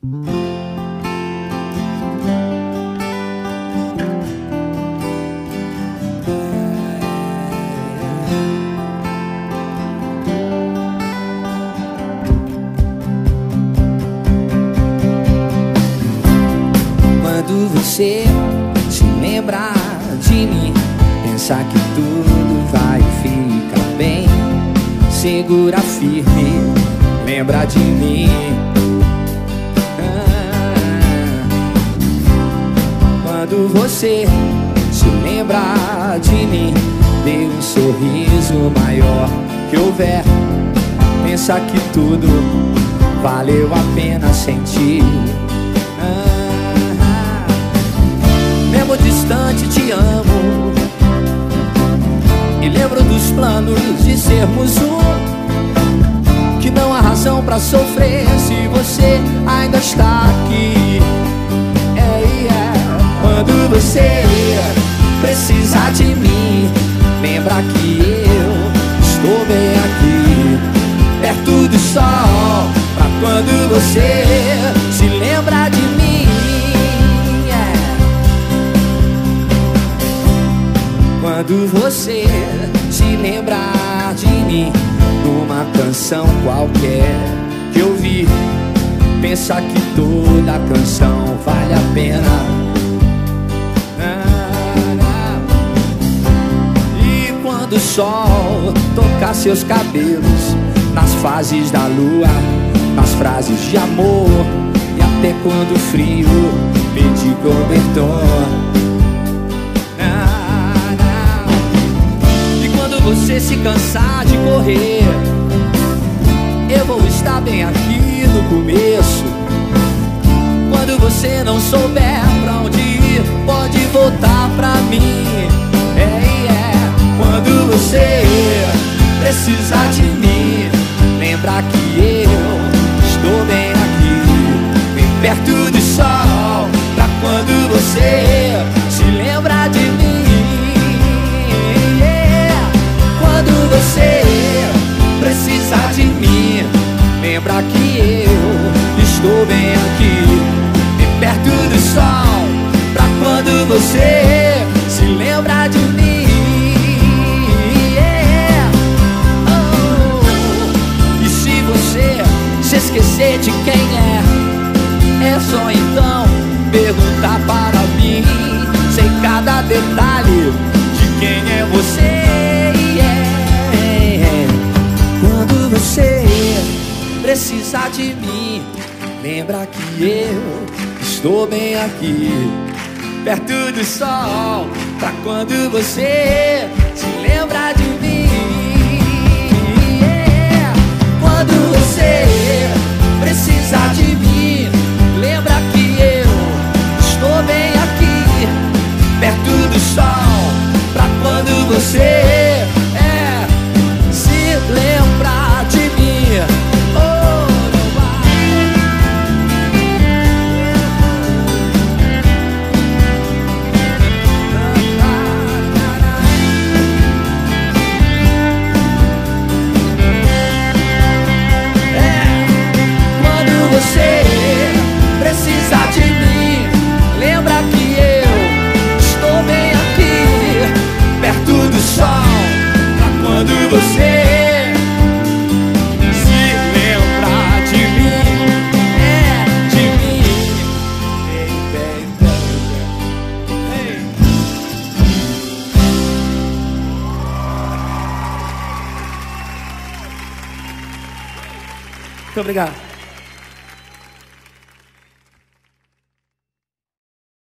Quando você se lembrar de mim, pensar que tudo vai ficar bem, segura firme, lembra de mim. Quando você se lembrar de mim, dê um sorriso maior que houver, pensa que tudo valeu a pena sentir. Mesmo distante te amo, e lembro dos planos de sermos um, que não há razão pra sofrer se você ainda está aqui. Quando você precisar de mim, lembra que eu estou bem aqui, perto do sol, pra quando você se lembrar de mim. Quando você se lembrar de mim, numa canção qualquer que eu vi, pensa que toda canção vale a pena. E quando o sol tocar seus cabelos, nas fases da lua, nas frases de amor, e até quando o frio pedir cobertor. Você se cansar de correr, eu vou estar bem aqui no começo. Quando você não souber pra onde ir, pode voltar pra mim. Quando você precisar de mim, lembra que eu estou bem aqui, bem perto do sol, pra quando você se lembrar de mim. Quando você precisar de mim, lembra que eu estou bem aqui, bem perto do sol, pra quando você se lembrar de mim. E se você se esquecer de quem é só então perguntar para mim. Sei cada detalhe de quem é você. Quando você precisar de mim, lembra que eu estou bem aqui, perto do sol, pra quando você se lembrar de mim. Quando você precisar de mim, lembra que eu estou bem aqui, perto do sol, pra quando você lembrar de mim. Oh, não vai. Quando você precisar de mim, lembra que eu estou bem aqui, perto do sol, pra quando você muito obrigado.